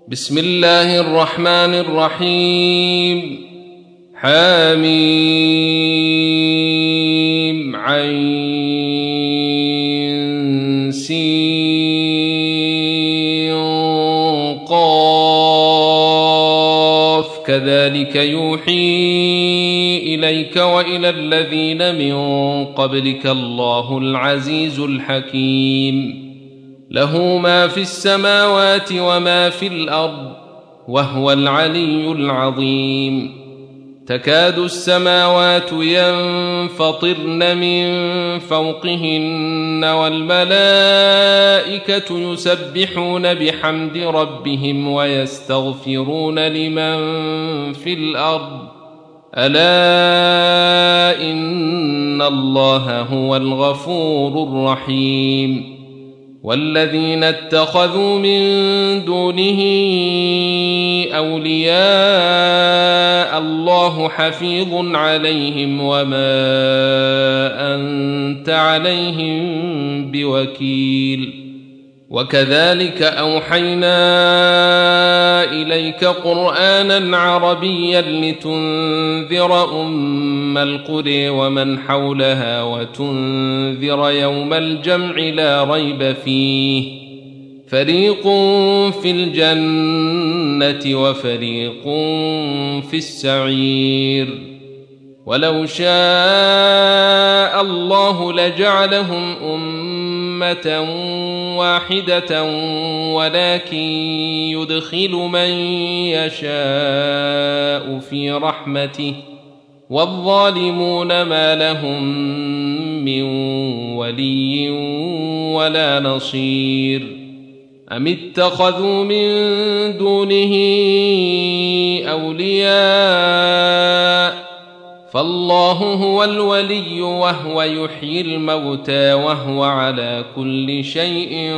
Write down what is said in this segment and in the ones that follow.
بسم الله الرحمن الرحيم. حميم عين سين قاف كذلك يوحي إليك وإلى الذين من قبلك الله العزيز الحكيم. له ما في السماوات وما في الأرض وهو العلي العظيم. تكاد السماوات ينفطرن من فوقهن والملائكة يسبحون بحمد ربهم ويستغفرون لمن في الأرض ألا إن الله هو الغفور الرحيم. والذين اتخذوا من دونه أولياء الله حفيظ عليهم وما أنت عليهم بوكيل. وكذلك أوحينا إليك قرآنا عربيا لتنذر أم القرى ومن حولها وتنذر يوم الجمع لا ريب فيه فريق في الجنة وفريق في السعير. ولو شاء الله لجعلهم أمة واحدة ولكن يدخل من يشاء في رحمته والظالمون ما لهم من ولي ولا نصير. أم اتخذوا من دونه أولياء فالله هو الولي وهو يحيي الموتى وهو على كل شيء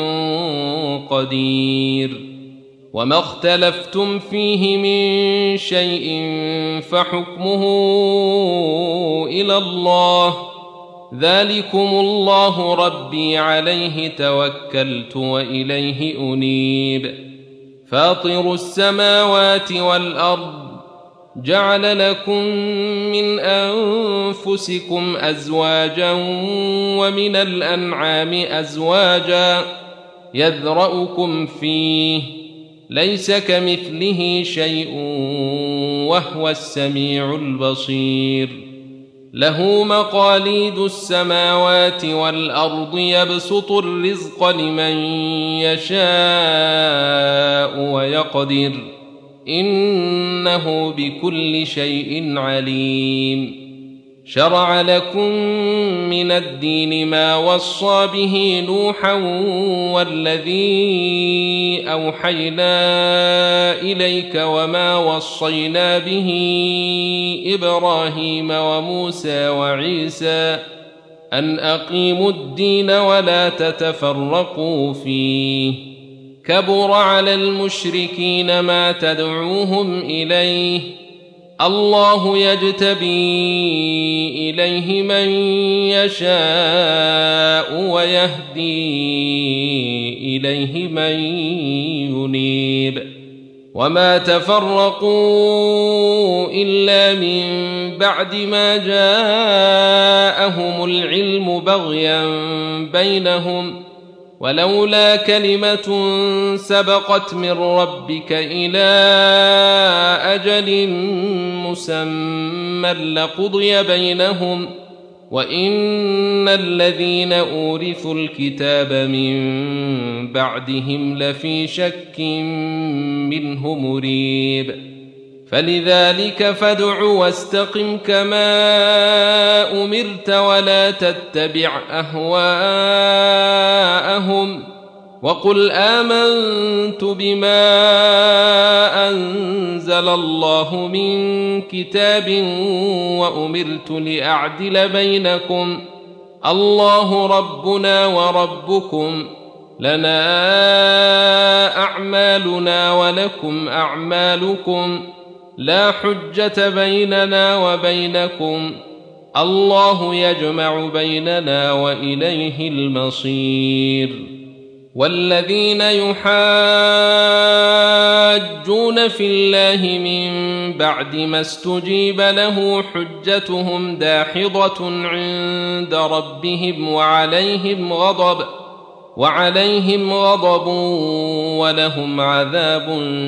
قدير. وما اختلفتم فيه من شيء فحكمه إلى الله ذلكم الله ربي عليه توكلت وإليه أنيب. فاطر السماوات والأرض جعل لكم من أنفسكم أزواجا ومن الأنعام أزواجا يذرأكم فيه ليس كمثله شيء وهو السميع البصير. له مقاليد السماوات والأرض يبسط الرزق لمن يشاء ويقدر إنه بكل شيء عليم. شرع لكم من الدين ما وصى به نوحا والذي أوحينا إليك وما وصينا به إبراهيم وموسى وعيسى أن أقيموا الدين ولا تتفرقوا فيه كبر على المشركين ما تدعوهم إليه الله يجتبي إليه من يشاء ويهدي إليه من ينيب. وما تفرقوا إلا من بعد ما جاءهم العلم بغيا بينهم ولولا كلمة سبقت من ربك إلى أجل مسمى لقضي بينهم وإن الذين أورثوا الكتاب من بعدهم لفي شك منه مريب. فلذلك فادع واستقم كما أمرت ولا تتبع أهواءهم وقل آمنت بما أنزل الله من كتاب وأمرت لأعدل بينكم الله ربنا وربكم لنا أعمالنا ولكم أعمالكم لا حجة بيننا وبينكم الله يجمع بيننا وإليه المصير. والذين يحاجون يجادلون في الله من بعد ما استجيب له حجتهم داحضة عند ربهم وعليهم غضب ولهم عذاب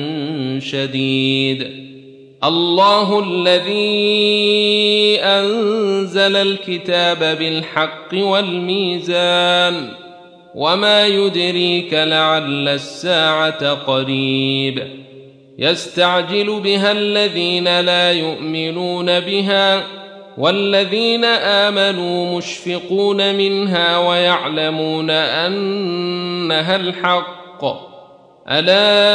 شديد. الله الذي أنزل الكتاب بالحق والميزان وما يدريك لعل الساعة قريب يستعجل بها الذين لا يؤمنون بها والذين آمنوا مشفقون منها ويعلمون أنها الحق ألا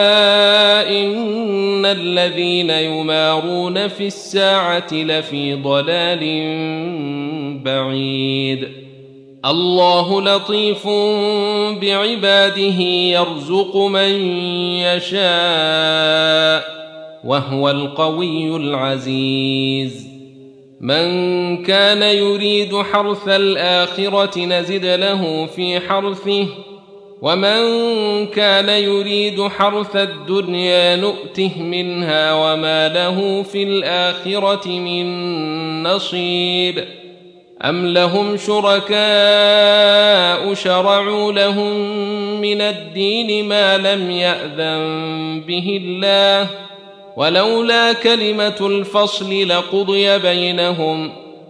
إن الذين يمارون في الساعة لفي ضلال بعيد. الله لطيف بعباده يرزق من يشاء وهو القوي العزيز. من كان يريد حرث الآخرة نزد له في حرثه ومن كان يريد حرث الدنيا نؤته منها وما له في الآخرة من نصيب. أم لهم شركاء شرعوا لهم من الدين ما لم يأذن به الله ولولا كلمة الفصل لقضي بينهم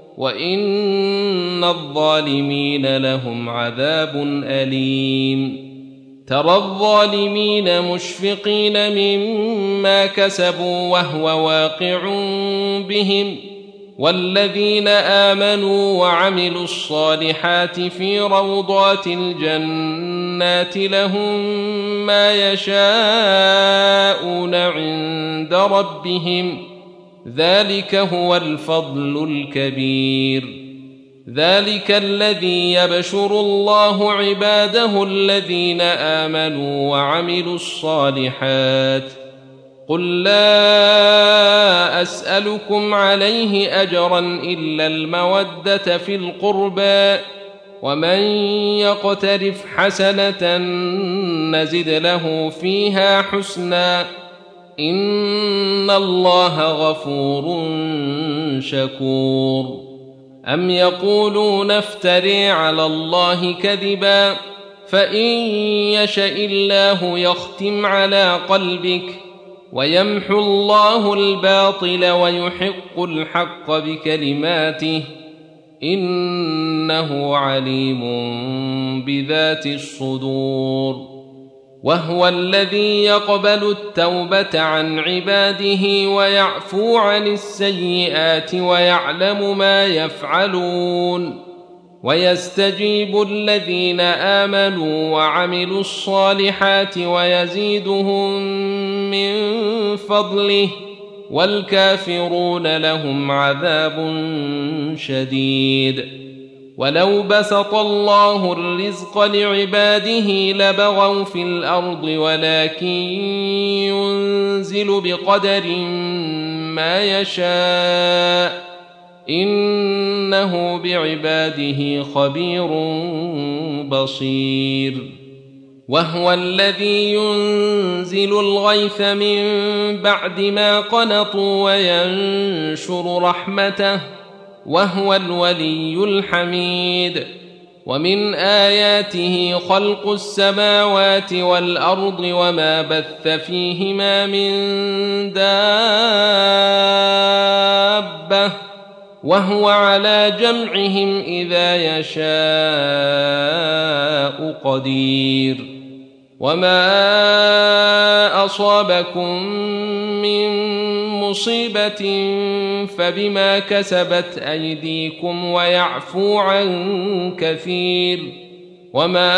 وإن الظالمين لهم عذاب أليم. ترى الظالمين مشفقين مما كسبوا وهو واقع بهم والذين آمنوا وعملوا الصالحات في روضات الجنات لهم ما يشاءون عند ربهم ذلك هو الفضل الكبير. ذلك الذي يبشر الله عباده الذين آمنوا وعملوا الصالحات. قل لا أسألكم عليه أجرا إلا المودة في القربى ومن يقترف حسنة نزد له فيها حسنا إن الله غفور شكور. أم يقولون افتري على الله كذبا فإن يشأ الله يختم على قلبك ويمحو الله الباطل ويحق الحق بكلماته إنه عليم بذات الصدور. وهو الذي يقبل التوبة عن عباده ويعفو عن السيئات ويعلم ما يفعلون ويستجيب الذين آمنوا وعملوا الصالحات ويزيدهم من فضله والكافرون لهم عذاب شديد. ولو بسط الله الرزق لعباده لبغوا في الأرض ولكن ينزل بقدر ما يشاء إنه بعباده خبير بصير. وهو الذي ينزل الغيث من بعد ما قنطوا وينشر رحمته وهو الولي الحميد. ومن آياته خلق السماوات والأرض وما بث فيهما من دابة وهو على جمعهم إذا يشاء قدير. وما أصابكم من مصيبة فبما كسبت أيديكم ويعفو عن كثير وما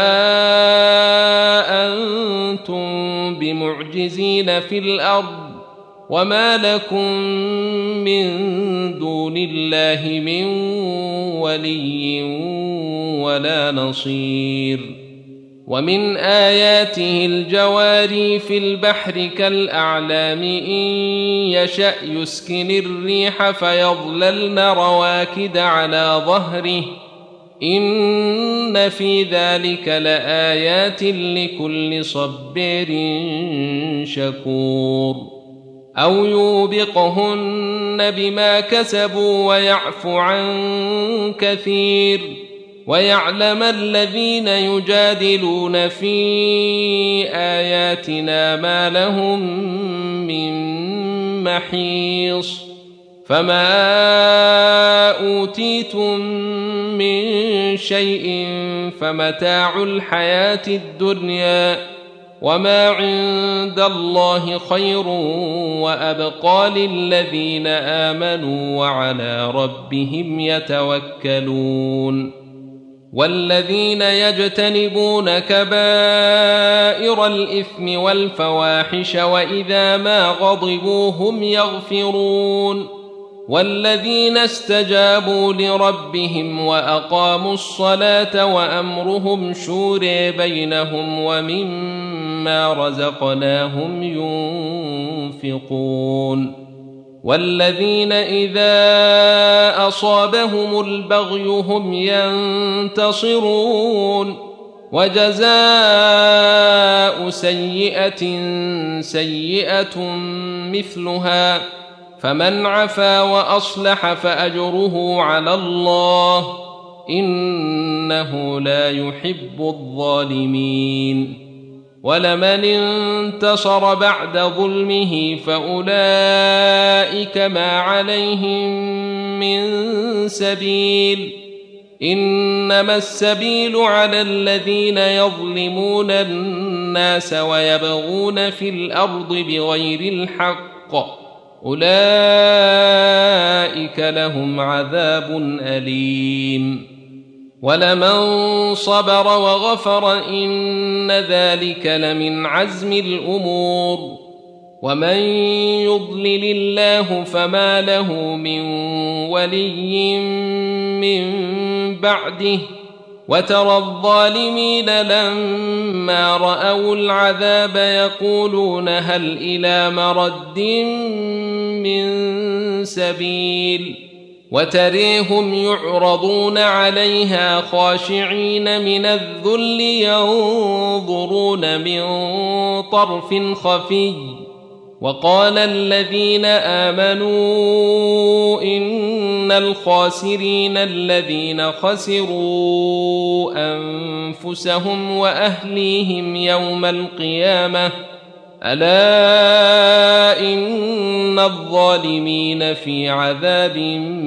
أنتم بمعجزين في الأرض وما لكم من دون الله من ولي ولا نصير. ومن آياته الجواري في البحر كالأعلام إن يشأ يسكن الريح فيظللن رواكد على ظهره إن في ذلك لآيات لكل صبار شكور أو يوبقهن بما كسبوا ويعفو عن كثير ويعلم الذين يجادلون في آياتنا ما لهم من محيص فما أوتيتم من شيء فمتاع الحياة الدنيا وما عند الله خير وأبقى للذين آمنوا وعلى ربهم يتوكلون والذين يجتنبون كبائر الإثم والفواحش وإذا ما غضبوا هم يغفرون والذين استجابوا لربهم وأقاموا الصلاة وأمرهم شورى بينهم ومما رزقناهم ينفقون والذين إذا أصابهم البغي هم ينتصرون وجزاء سيئة سيئة مثلها فمن عفا وأصلح فأجره على الله إنه لا يحب الظالمين ولمن انتصر بعد ظلمه فأولئك ما عليهم من سبيل إنما السبيل على الذين يظلمون الناس ويبغون في الأرض بغير الحق أولئك لهم عذاب أليم ولمن صبر وغفر إن ذلك لمن عزم الأمور ومن يضلل الله فما له من ولي من بعده وترى الظالمين لما رأوا العذاب يقولون هل إلى مرد من سبيل وتريهم يعرضون عليها خاشعين من الذل ينظرون من طرف خفي وقال الذين آمنوا إن الخاسرين الذين خسروا أنفسهم وأهليهم يوم القيامة ألا إن الظالمين في عذاب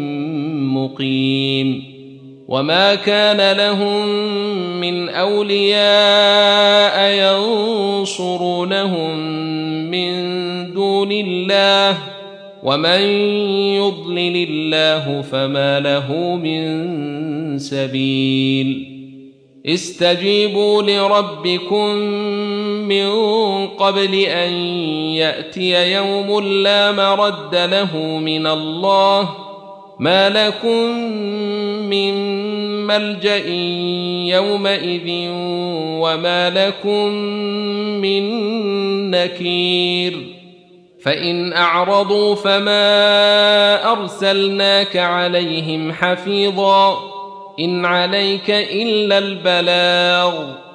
مقيم وما كان لهم من أولياء ينصرونهم من دون الله ومن يضلل الله فما له من سبيل استجيبوا لربكم من قبل أن يأتي يوم لا مرد له من الله ما لكم من ملجأ يومئذ وما لكم من نكير فإن أعرضوا فما أرسلناك عليهم حفيظا إن عليك إلا البلاغ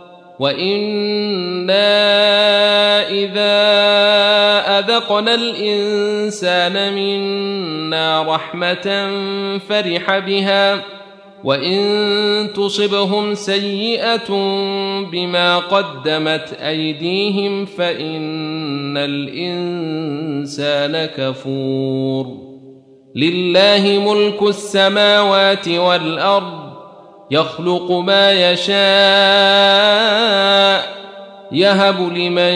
وإنا إذا أذقنا الإنسان منا رحمة فرح بها وإن تصبهم سيئة بما قدمت أيديهم فإن الإنسان كفور لله ملك السماوات والأرض يخلق ما يشاء يهب لمن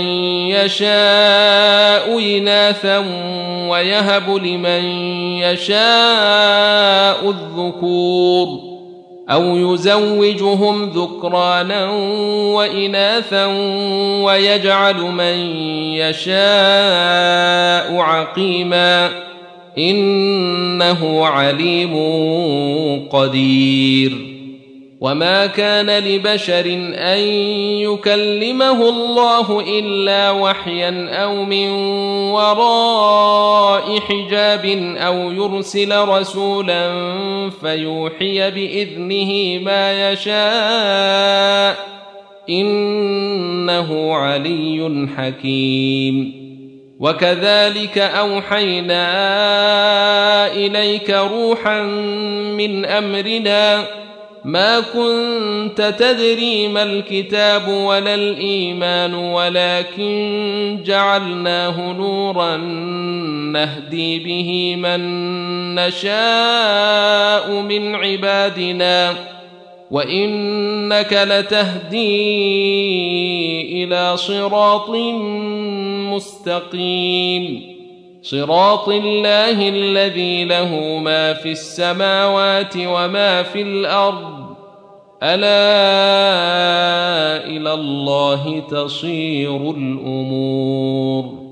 يشاء إناثا ويهب لمن يشاء الذكور أو يزوجهم ذكرانا وإناثا ويجعل من يشاء عقيما إنه عليم قدير وما كان لبشر أن يكلمه الله إلا وحيا أو من وراء حجاب أو يرسل رسولا فيوحي بإذنه ما يشاء إنه علي حكيم وكذلك أوحينا إليك روحا من أمرنا ما كنت تدري ما الكتاب ولا الإيمان ولكن جعلناه نورا نهدي به من نشاء من عبادنا وإنك لتهدي إلى صراط مستقيم صراط الله الذي له ما في السماوات وما في الأرض ألا إلى الله تصير الأمور